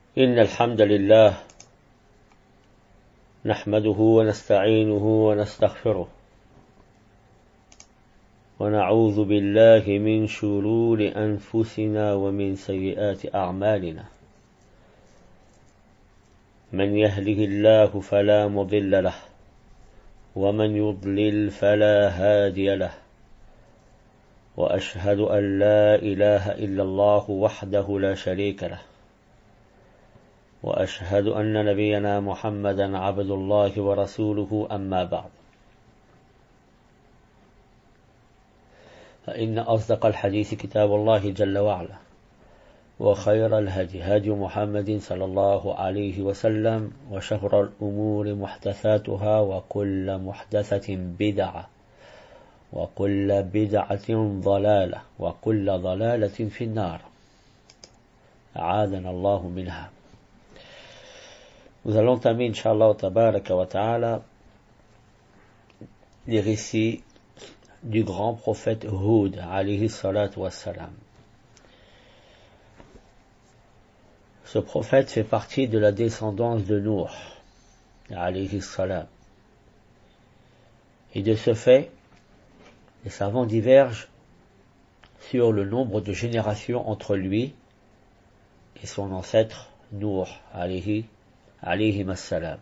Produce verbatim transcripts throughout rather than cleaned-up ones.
إن الحمد لله نحمده ونستعينه ونستغفره ونعوذ بالله من شرور أنفسنا ومن سيئات أعمالنا من يهده الله فلا مضل له ومن يضلل فلا هادي له وأشهد أن لا إله إلا الله وحده لا شريك له وأشهد أن نبينا محمدا عبد الله ورسوله أما بعد فإن أصدق الحديث كتاب الله جل وعلا وخير الهدي هدي محمد صلى الله عليه وسلم وشر الأمور محدثاتها وكل محدثة بدعة وكل بدعة ضلالة وكل ضلالة في النار أعاذنا الله منها. Nous allons entamer, Inch'Allah tabaraka wa ta'ala, les récits du grand prophète Hud, alayhi salatu wassalam. Ce prophète fait partie de la descendance de Nuh, alayhi salam. Et de ce fait, les savants divergent sur le nombre de générations entre lui et son ancêtre Nuh, alayhi alayhi assalam.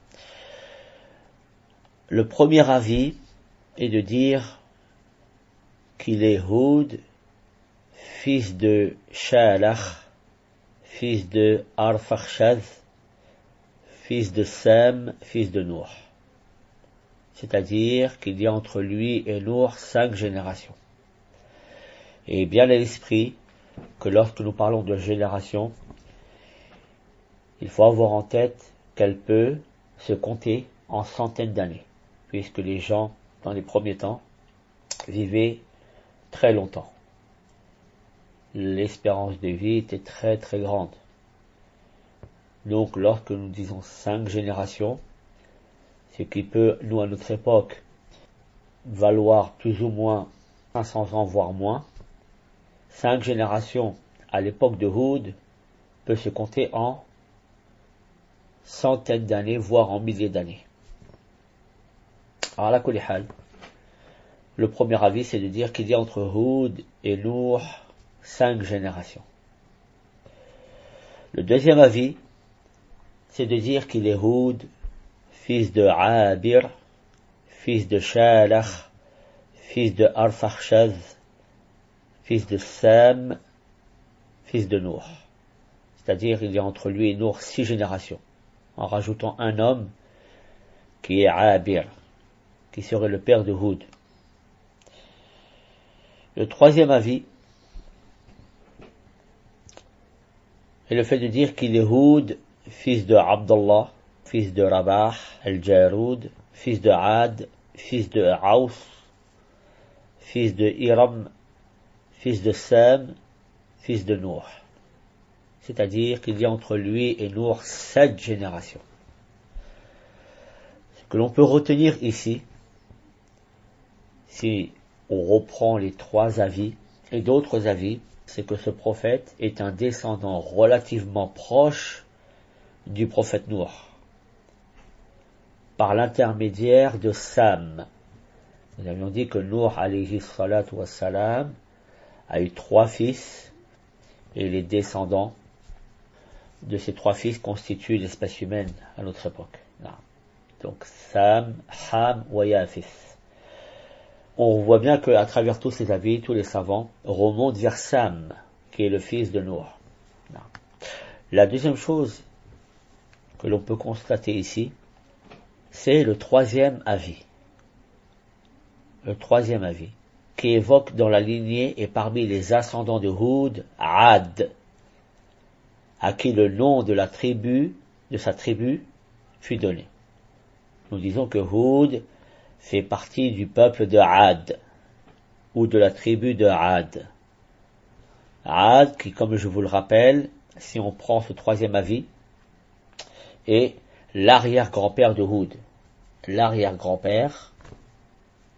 Le premier avis est de dire qu'il est Hud, fils de Shalach, fils de Arphaxad, fils de Sam, fils de Nuh. C'est-à-dire qu'il y a entre lui et Nuh cinq générations. Et bien à l'esprit que lorsque nous parlons de génération, il faut avoir en tête qu'elle peut se compter en centaines d'années, puisque les gens, dans les premiers temps, vivaient très longtemps. L'espérance de vie était très très grande. Donc lorsque nous disons cinq générations, ce qui peut, nous à notre époque, valoir plus ou moins cinq cents ans, voire moins, cinq générations à l'époque de Hud peut se compter en centaines d'années, voire en milliers d'années. Alors la kulli hal, le premier avis c'est de dire qu'il y a entre Hud et Nuh cinq générations. Le deuxième avis c'est de dire qu'il est Hud, fils de Abir, fils de Shalach, fils de Arphaxad, fils de Sam, fils de Nuh. C'est-à-dire il y a entre lui et Nuh six générations, en rajoutant un homme qui est Abir, qui serait le père de Hud. Le troisième avis est le fait de dire qu'il est Hud, fils de Abdallah, fils de Rabah al-Jarud, fils de Ad, fils de Aus, fils de Iram, fils de Sam, fils de Nuh. C'est-à-dire qu'il y a entre lui et Nuh sept générations. Ce que l'on peut retenir ici, si on reprend les trois avis et d'autres avis, c'est que ce prophète est un descendant relativement proche du prophète Nuh, par l'intermédiaire de Sam. Nous avions dit que Nuh alayhi salatu wassalam a eu trois fils et les descendants de ces trois fils constituent l'espèce humaine à notre époque. Donc Sam, Ham, wa Yafith. On voit bien qu'à travers tous ces avis, tous les savants remontent vers Sam, qui est le fils de Nuh. La deuxième chose que l'on peut constater ici, c'est le troisième avis. Le troisième avis, qui évoque dans la lignée et parmi les ascendants de Hud, Ad, à qui le nom de la tribu, de sa tribu, fut donné. Nous disons que Hud fait partie du peuple de Ad, ou de la tribu de Ad. Ad, qui, comme je vous le rappelle, si on prend ce troisième avis, est l'arrière-grand-père de Hud. L'arrière-grand-père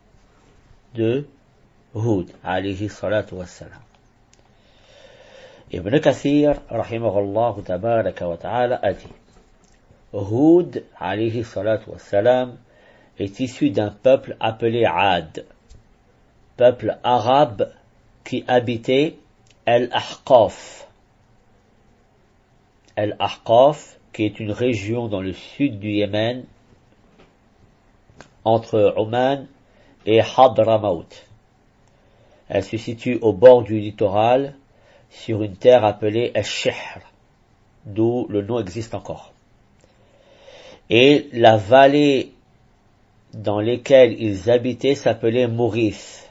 de Hud, alayhi salatu wassalam. Ibn Kathir, rahimahullah tabaraka wa ta'ala, a dit Hud, alayhi salatu wassalam, est issu d'un peuple appelé Ad, peuple arabe qui habitait Al-Ahqaf. Al-Ahqaf, qui est une région dans le sud du Yémen, entre Oman et Hadramaut. Elle se situe au bord du littoral, sur une terre appelée Al-Shihr, d'où le nom existe encore. Et la vallée dans laquelle ils habitaient s'appelait Maurice.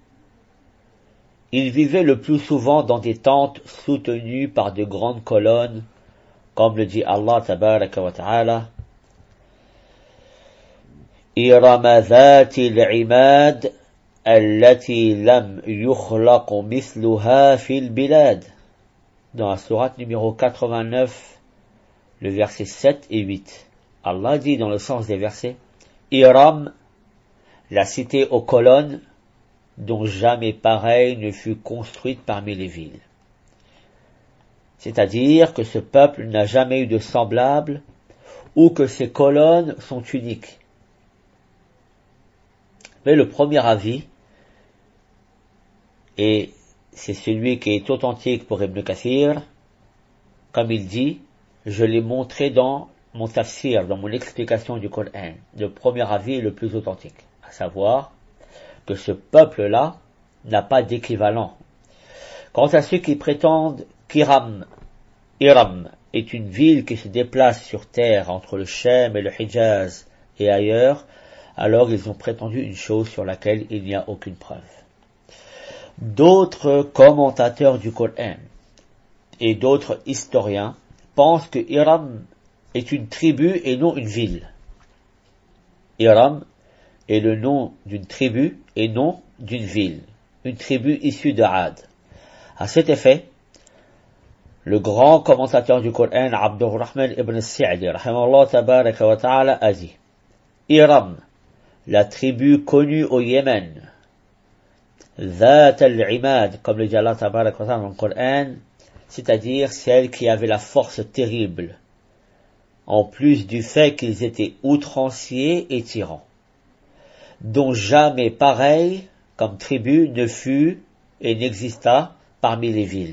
Ils vivaient le plus souvent dans des tentes soutenues par de grandes colonnes, comme le dit Allah tabaraka wa ta'ala, إِرَمَ ذَاتِ الْعِمَادِ التي لم يخلق مثلها في البلاد. Dans la sourate numéro quatre-vingt-neuf, le verset sept et huit. Allah dit dans le sens des versets, Iram, la cité aux colonnes, dont jamais pareille ne fut construite parmi les villes. C'est-à-dire que ce peuple n'a jamais eu de semblable, ou que ses colonnes sont uniques. Mais le premier avis, et c'est celui qui est authentique pour Ibn Kathir, comme il dit, je l'ai montré dans mon tafsir, dans mon explication du Coran. Le premier avis est le plus authentique, à savoir que ce peuple-là n'a pas d'équivalent. Quant à ceux qui prétendent qu'Iram, Iram est une ville qui se déplace sur terre entre le Shem et le Hijaz et ailleurs, alors ils ont prétendu une chose sur laquelle il n'y a aucune preuve. D'autres commentateurs du Coran et d'autres historiens pensent que Iram est une tribu et non une ville. Iram est le nom d'une tribu et non d'une ville, une tribu issue de Ad. À cet effet, le grand commentateur du Coran, Abdurrahman ibn Sa'di, rahimahullah tabaraka wa ta'ala, a dit Iram, la tribu connue au Yémen, Zat al-Imad, comme le dit Allah tabaraka wa ta'ala dans le Coran, c'est-à-dire celle qui avait la force terrible, en plus du fait qu'ils étaient outranciers et tyrans, dont jamais pareil comme tribu ne fut et n'exista parmi les villes.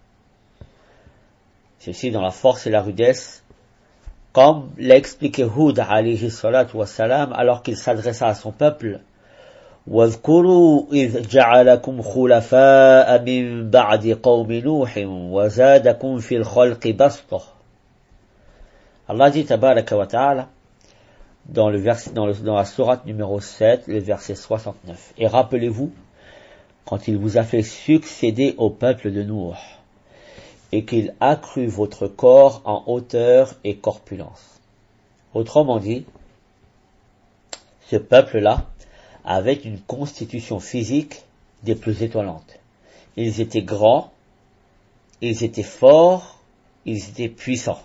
Ceci dans la force et la rudesse, comme l'a expliqué Hud alayhi salatu wassalam alors qu'il s'adressa à son peuple. وَاذْكُرُوا إِذْ جَعَلَكُمْ خُلَفَاءَ مِنْ بَعْدِ قَوْمِ نُوحٍ وَزَادَكُمْ فِي الْخَلْقِ بَسْطَةً. Allah dit tabaraka wa ta'ala dans le verset, dans, le, dans la sourate numéro sept, le verset soixante-neuf. Et rappelez-vous, quand il vous a fait succéder au peuple de Nuh, et qu'il accrut votre corps en hauteur et corpulence. Autrement dit, ce peuple-là avait une constitution physique des plus étonnantes. Ils étaient grands, ils étaient forts, ils étaient puissants.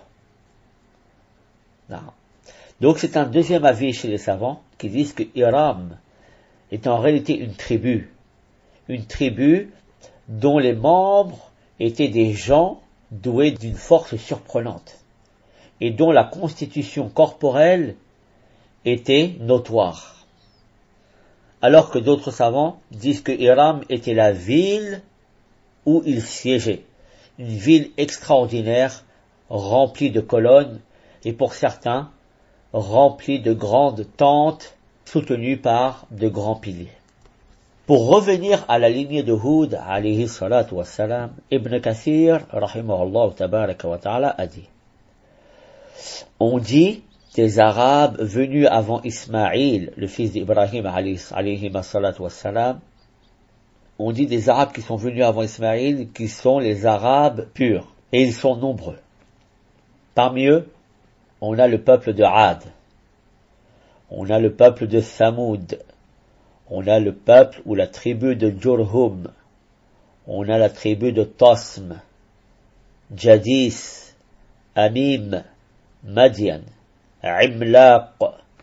Non. Donc c'est un deuxième avis chez les savants qui disent que Iram est en réalité une tribu, une tribu dont les membres étaient des gens doués d'une force surprenante et dont la constitution corporelle était notoire. Alors que d'autres savants disent que Iram était la ville où il siégeait, une ville extraordinaire remplie de colonnes et pour certains remplie de grandes tentes soutenues par de grands piliers. Pour revenir à la lignée de Hud, alayhi salatu wassalam, Ibn Kathir, rahimahullah tabaraka wa ta'ala, a dit On dit des Arabes venus avant Ismaïl, le fils d'Ibrahim, alayhi salatu wassalam, on dit des Arabes qui sont venus avant Ismaïl, qui sont les Arabes purs, et ils sont nombreux. Parmi eux, on a le peuple de Ad, on a le peuple de Thamoud, on a le peuple ou la tribu de Jurhum, on a la tribu de Tasm, Jadis, Amim, Madian, Imlaq,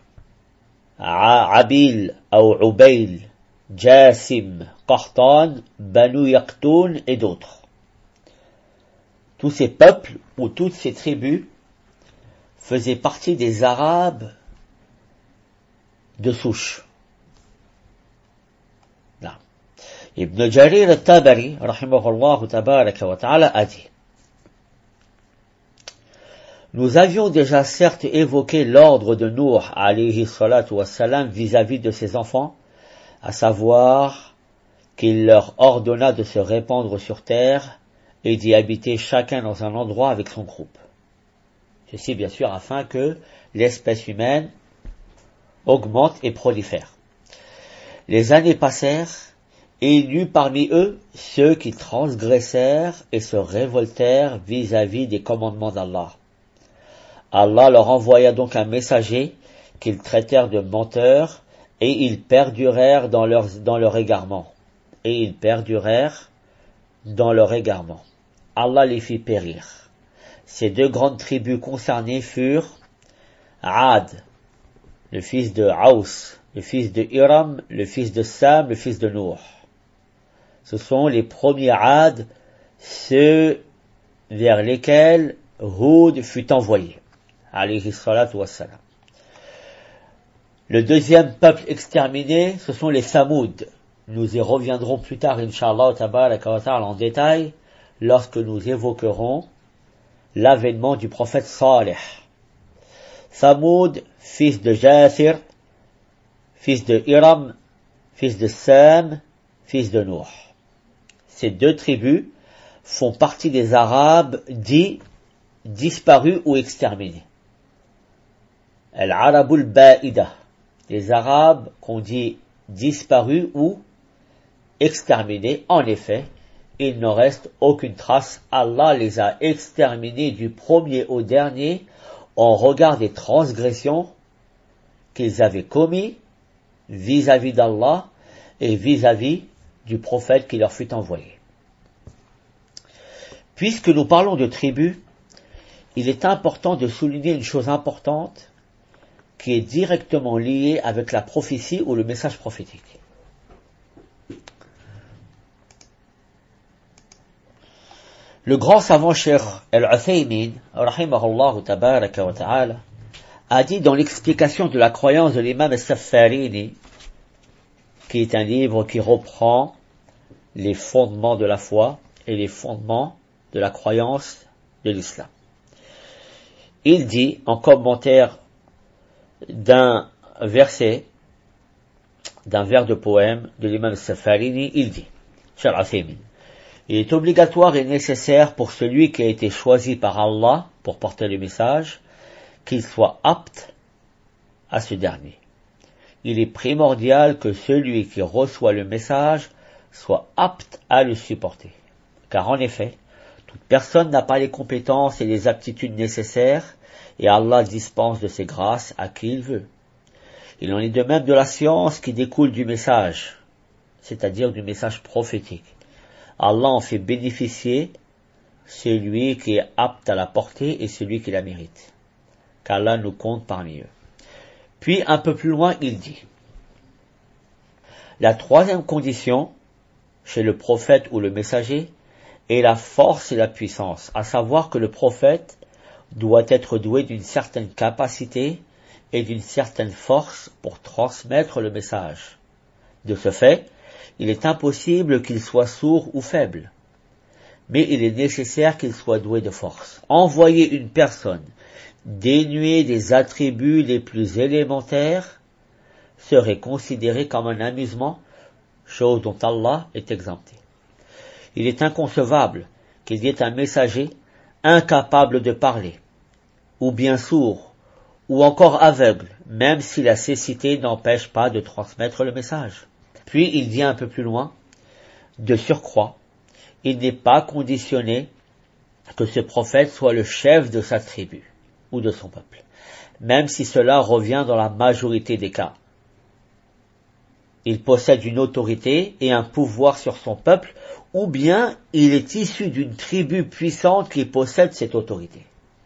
Abil ou Ubayl, Jasim, Qahtan, Banu Yaqtoun et d'autres. tous ces peuples ou toutes ces tribus faisaient partie des Arabes de souche. Non. Ibn Jarir al-Tabari, rahimahullah tabaraka wa ta'ala, a dit: nous avions déjà certes évoqué l'ordre de Nuh alayhi salatu wassalam vis-à-vis de ses enfants, à savoir qu'il leur ordonna de se répandre sur terre et d'y habiter chacun dans un endroit avec son groupe. Ceci bien sûr afin que l'espèce humaine augmente et prolifère. Les années passèrent, et il y eut parmi eux ceux qui transgressèrent et se révoltèrent vis-à-vis des commandements d'Allah. Allah leur envoya donc un messager qu'ils traitèrent de menteurs, et ils perdurèrent dans leur, dans leur égarement. Et ils perdurèrent dans leur égarement. Allah les fit périr. Ces deux grandes tribus concernées furent Aad, le fils de Aous, le fils de Hiram, le fils de Sam, le fils de Nour. Ce sont les premiers Aad, ceux vers lesquels Hud fut envoyé, alayhi salatu wassalam. Le deuxième peuple exterminé, ce sont les Samoud. Nous y reviendrons plus tard, Inch'Allah tabaraka wa ta'ala, en détail, lorsque nous évoquerons l'avènement du prophète Salih. Samoud, fils de Jathir, fils de Hiram, fils de Sam, fils de Nour. Ces deux tribus font partie des Arabes dits disparus ou exterminés. Al-Arabul Ba'ida, les Arabes qu'on dit disparus ou exterminés. En effet, il n'en reste aucune trace. Allah les a exterminés du premier au dernier en regard des transgressions qu'ils avaient commis vis-à-vis d'Allah et vis-à-vis du prophète qui leur fut envoyé. Puisque nous parlons de tribus, il est important de souligner une chose importante qui est directement liée avec la prophétie ou le message prophétique. Le grand savant Cheikh Al-Uthaymin, rahimahullah tabaraka wa ta'ala, a dit dans l'explication de la croyance de l'imam As-Safarini, qui est un livre qui reprend les fondements de la foi et les fondements de la croyance de l'islam. Il dit, en commentaire d'un verset, d'un vers de poème de l'imam Safarini, il dit, Cheikh Al-Uthaymin, il est obligatoire et nécessaire pour celui qui a été choisi par Allah pour porter le message, qu'il soit apte à ce dernier. Il est primordial que celui qui reçoit le message soit apte à le supporter. Car en effet, toute personne n'a pas les compétences et les aptitudes nécessaires, et Allah dispense de ses grâces à qui il veut. Il en est de même de la science qui découle du message, c'est-à-dire du message prophétique. Allah en fait bénéficier celui qui est apte à la porter et celui qui la mérite. Qu'Allah nous compte parmi eux. Puis un peu plus loin, il dit, la troisième condition chez le prophète ou le messager est la force et la puissance, à savoir que le prophète doit être doué d'une certaine capacité et d'une certaine force pour transmettre le message. De ce fait, il est impossible qu'il soit sourd ou faible, mais il est nécessaire qu'il soit doué de force. Envoyer une personne dénuée des attributs les plus élémentaires serait considéré comme un amusement, chose dont Allah est exempté. Il est inconcevable qu'il y ait un messager incapable de parler, ou bien sourd, ou encore aveugle, même si la cécité n'empêche pas de transmettre le message. Puis il dit un peu plus loin, de surcroît, il n'est pas conditionné que ce prophète soit le chef de sa tribu ou de son peuple, même si cela revient dans la majorité des cas. Il possède une autorité et un pouvoir sur son peuple, ou bien il est issu d'une tribu puissante qui possède cette autorité.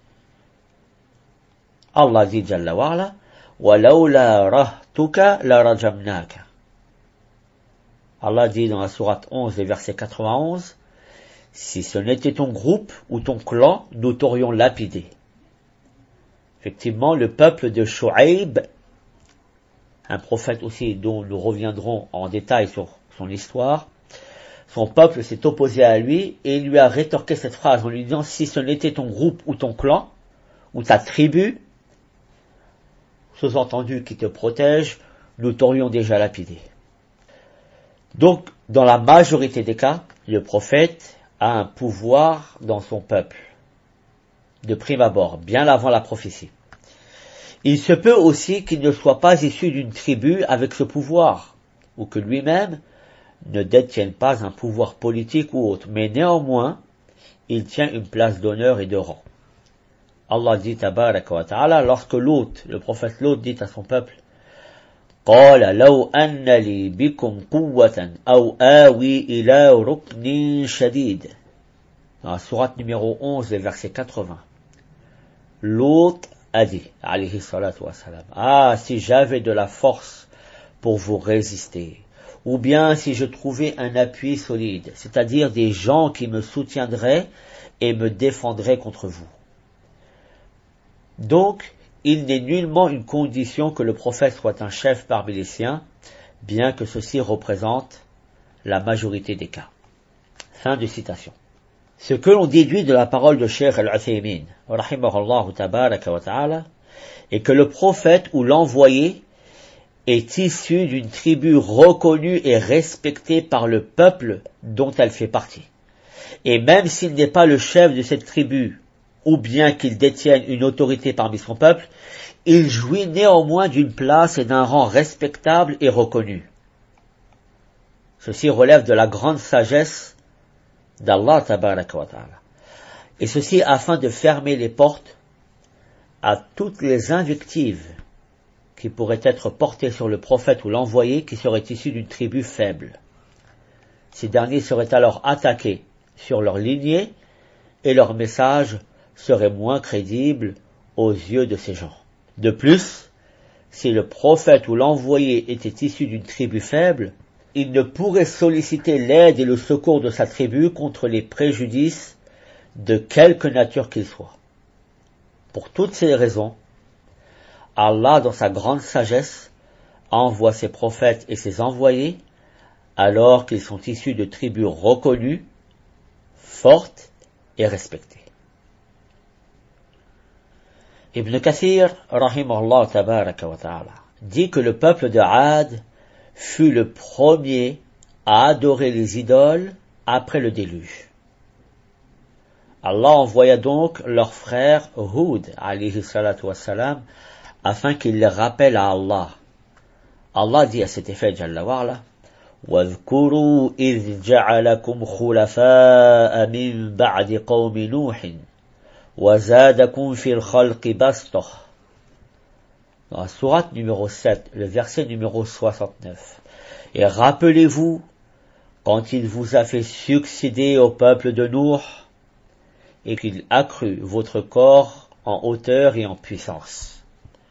Allah dit Jalla wa ala, وَلَوْلَا رَهْتُكَ لَرَجَمْنَاكَ. Allah dit dans la sourate onze, verset quatre-vingt-onze, si ce n'était ton groupe ou ton clan, nous t'aurions lapidé. Effectivement, le peuple de Shu'aib, un prophète aussi dont nous reviendrons en détail sur son histoire, son peuple s'est opposé à lui et il lui a rétorqué cette phrase en lui disant « Si ce n'était ton groupe ou ton clan, ou ta tribu, sous-entendu qui te protège, nous t'aurions déjà lapidé. » Donc, dans la majorité des cas, le prophète a un pouvoir dans son peuple, de prime abord, bien avant la prophétie. Il se peut aussi qu'il ne soit pas issu d'une tribu avec ce pouvoir, ou que lui-même ne détienne pas un pouvoir politique ou autre, mais néanmoins, il tient une place d'honneur et de rang. Allah dit tabaraka wa ta'ala, lorsque Lot, le prophète Lot dit à son peuple, قال لو أن لي بكم قوة أو آوي إلى ركن شديد. Dans la sourate numéro onze, le verset quatre-vingts. Lot a dit, alayhi salatu wa salam, ah, si j'avais de la force pour vous résister, ou bien si je trouvais un appui solide, c'est-à-dire des gens qui me soutiendraient et me défendraient contre vous. Donc, il n'est nullement une condition que le prophète soit un chef parmi les siens, bien que ceci représente la majorité des cas. Fin de citation. Ce que l'on déduit de la parole de Cheikh Al-Uthaymin, rahimahullah tabaraka wa ta'ala, est que le prophète ou l'envoyé est issu d'une tribu reconnue et respectée par le peuple dont elle fait partie. Et même s'il n'est pas le chef de cette tribu, ou bien qu'il détienne une autorité parmi son peuple, il jouit néanmoins d'une place et d'un rang respectable et reconnu. Ceci relève de la grande sagesse d'Allah tabaraka wa ta'ala. Et ceci afin de fermer les portes à toutes les invectives qui pourraient être portées sur le prophète ou l'envoyé qui serait issu d'une tribu faible. Ces derniers seraient alors attaqués sur leur lignée et leur message serait moins crédible aux yeux de ces gens. De plus, si le prophète ou l'envoyé était issu d'une tribu faible, il ne pourrait solliciter l'aide et le secours de sa tribu contre les préjudices de quelque nature qu'ils soient. Pour toutes ces raisons, Allah, dans sa grande sagesse, envoie ses prophètes et ses envoyés alors qu'ils sont issus de tribus reconnues, fortes et respectées. Ibn Kathir, rahimahullah tabaraka wa ta'ala, dit que le peuple de Ad fut le premier à adorer les idoles après le déluge. Allah envoya donc leur frère Hud, alayhi salatu wassalam, afin qu'il les rappelle à Allah. Allah dit à cet effet, Jalla wa'ala, وَاذْكُرُوا إِذْ جَعَلَكُمْ خُلَفَاءَ مِنْ بَعْدِ قَوْمِ نُوحٍ وَزَادَكُمْ فِي الْخَلْقِ بَسْطَةً. Dans la sourate numéro sept, le verset numéro soixante-neuf. Et rappelez-vous quand il vous a fait succéder au peuple de Nuh et qu'il accrut votre corps en hauteur et en puissance.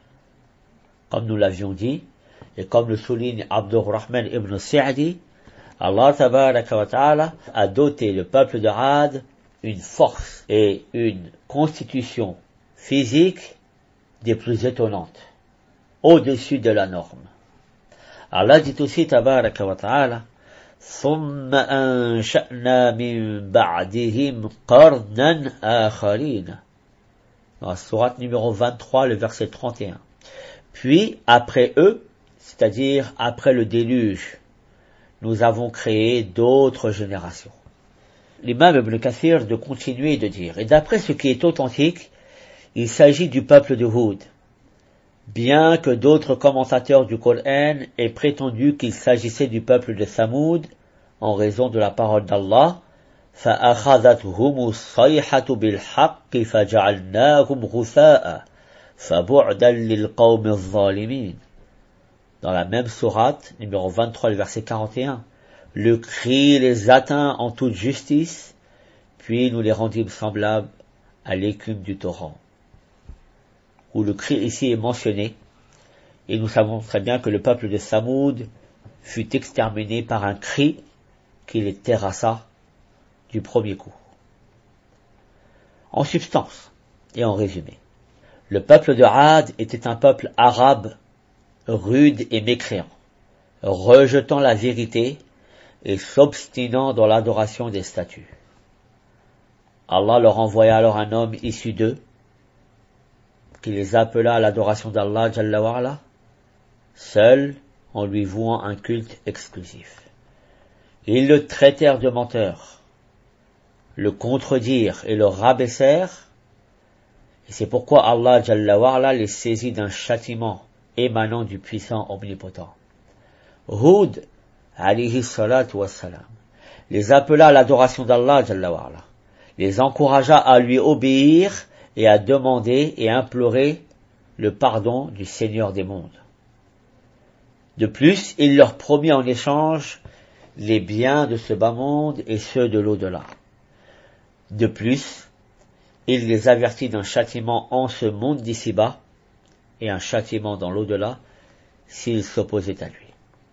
Comme nous l'avions dit, et comme le souligne Abdurrahman ibn Sa'di, Allah tabaraka wa ta'ala a doté le peuple de Ad une force et une constitution physique des plus étonnantes, au-dessus de la norme. Allah dit aussi tabaraka wa ta'ala, ثم أنشأنا من بعدهم قرنا آخرين. Dans la sourate numéro vingt-trois, le verset trente et un. Puis, après eux, c'est-à-dire après le déluge, nous avons créé d'autres générations. L'imam Ibn Kathir de continuer de dire, et d'après ce qui est authentique, il s'agit du peuple de Hud, bien que d'autres commentateurs du Coran aient prétendu qu'il s'agissait du peuple de Thamoud, en raison de la parole d'Allah, فَأَخَذَتْهُمُ الصَّيْحَةُ بِالْحَقِّ فَجَعَلْنَاهُمْ غُثَاءً فَبُعْدًا لِلْقَوْمِ الظَّالِمِينَ. Dans la même sourate, numéro vingt-trois, le verset quarante et un, le cri les atteint en toute justice, puis nous les rendîmes semblables à l'écume du torrent. Où le cri ici est mentionné, et nous savons très bien que le peuple de Thamoud fut exterminé par un cri qui les terrassa du premier coup. En substance et en résumé, le peuple de Ad était un peuple arabe rude et mécréant, rejetant la vérité et s'obstinant dans l'adoration des statues. Allah leur envoya alors un homme issu d'eux, qui les appela à l'adoration d'Allah Jalla wa Ala, seul en lui vouant un culte exclusif. Ils le traitèrent de menteur, le contredirent et le rabaissèrent, et c'est pourquoi Allah Jalla wa Ala les saisit d'un châtiment émanant du puissant omnipotent. Hud, alayhi salatu wassalam, les appela à l'adoration d'Allah Jalla wa Ala, les encouragea à lui obéir et à demander et implorer le pardon du Seigneur des mondes. De plus, il leur promit en échange les biens de ce bas monde et ceux de l'au-delà. De plus, il les avertit d'un châtiment en ce monde d'ici-bas et un châtiment dans l'au-delà s'ils s'opposaient à lui.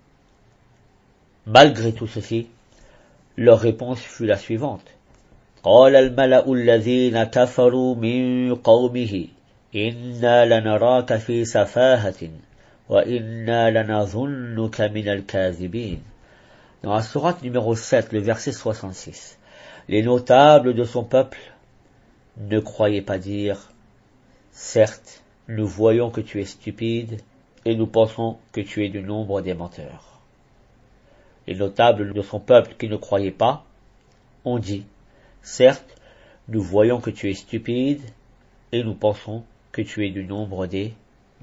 Malgré tout ceci, leur réponse fut la suivante. قال الملأ الذين كفروا من قومه إنا لنراك في سفاهة وإنا لنظنك من الكاذبين. Dans la sourate numéro sept, le verset soixante-six, les notables de son peuple ne croyaient pas dire « Certes, nous voyons que tu es stupide et nous pensons que tu es du nombre des menteurs. » Les notables de son peuple qui ne croyaient pas ont dit « Certes, nous voyons que tu es stupide et nous pensons que tu es du nombre des menteurs. »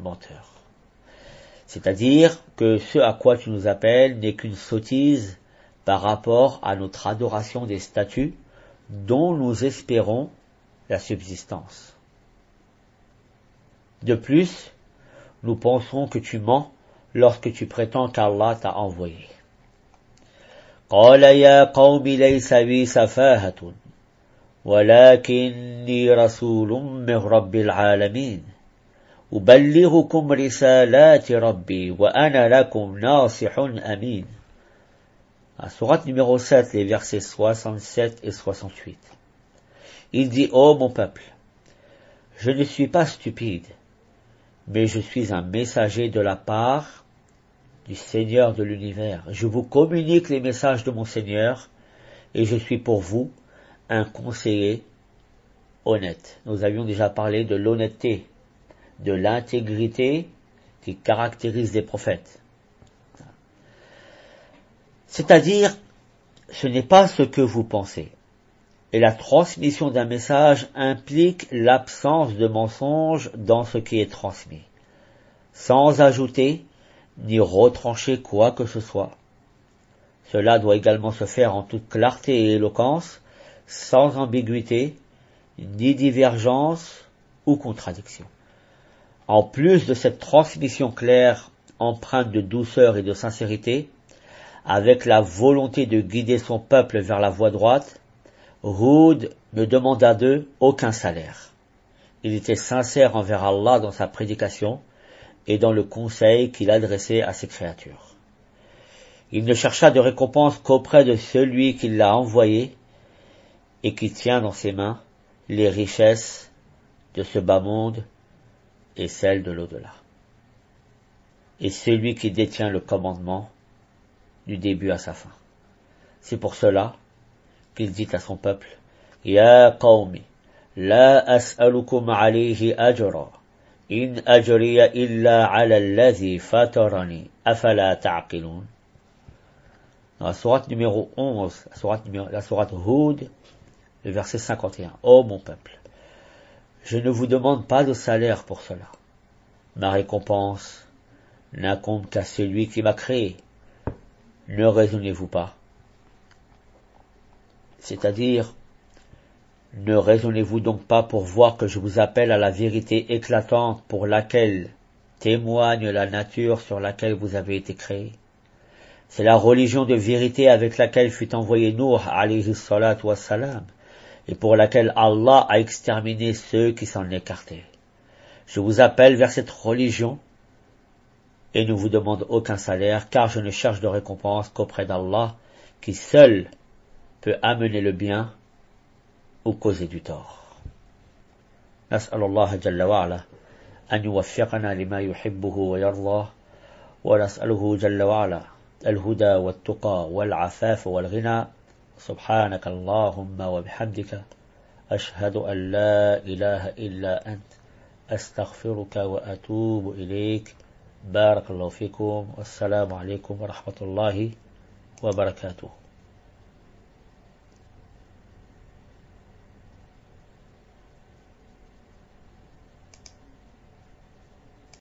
C'est-à-dire que ce à quoi tu nous appelles n'est qu'une sottise par rapport à notre adoration des statues dont nous espérons la subsistance. De plus, nous pensons que tu mens lorsque tu prétends qu'Allah t'a envoyé. قال يا قوم ليس بي سفاهة ولكني رسول من رب العالمين أبلغكم رسالات ربي وأنا لكم ناصح أمين. La sourate numéro sept, les versets soixante-sept et soixante-huit. Il dit, ô mon peuple, je ne suis pas stupide, mais je suis un messager de la part du Seigneur de l'univers. Je vous communique les messages de mon Seigneur et je suis pour vous un conseiller honnête. Nous avions déjà parlé de l'honnêteté, de l'intégrité qui caractérise les prophètes. C'est-à-dire, ce n'est pas ce que vous pensez. Et la transmission d'un message implique l'absence de mensonge dans ce qui est transmis, sans ajouter ni retrancher quoi que ce soit. Cela doit également se faire en toute clarté et éloquence, sans ambiguïté, ni divergence ou contradiction. En plus de cette transmission claire, empreinte de douceur et de sincérité, avec la volonté de guider son peuple vers la voie droite, Hud ne demanda d'eux aucun salaire. Il était sincère envers Allah dans sa prédication et dans le conseil qu'il adressait à ses créatures. Il ne chercha de récompense qu'auprès de celui qui l'a envoyé et qui tient dans ses mains les richesses de ce bas monde et celles de l'au-delà. Et celui qui détient le commandement du début à sa fin. C'est pour cela qu'il dit à son peuple, Ya qawmi, la as'alukum alayhi ajra, in ajriya illa ala alladhi fatarani, afala ta'qilun. Dans la sourate numéro onze, la sourate, numéro, la sourate Hud, le verset cinquante et un. Ô mon peuple, je ne vous demande pas de salaire pour cela. Ma récompense n'incombe qu'à celui qui m'a créé. Ne raisonnez-vous pas? C'est-à-dire, ne raisonnez-vous donc pas pour voir que je vous appelle à la vérité éclatante pour laquelle témoigne la nature sur laquelle vous avez été créé? C'est la religion de vérité avec laquelle fut envoyé Nuh alayhi salatu wassalam, et pour laquelle Allah a exterminé ceux qui s'en écartaient. Je vous appelle vers cette religion et ne vous demande aucun salaire, car je ne cherche de récompense qu'auprès d'Allah, qui seul peut amener le bien ou causer du tort. نسأل الله جل وعلا أن يوفقنا لما يحبه ويرضاه، ونسأله جل وعلا الهدى والتقى والعفاف والغنى. سبحانك اللهم وبحمدك، أشهد أن لا إله إلا أنت، أستغفرك وأتوب إليك. بارك الله فيكم، والسلام عليكم ورحمة الله وبركاته.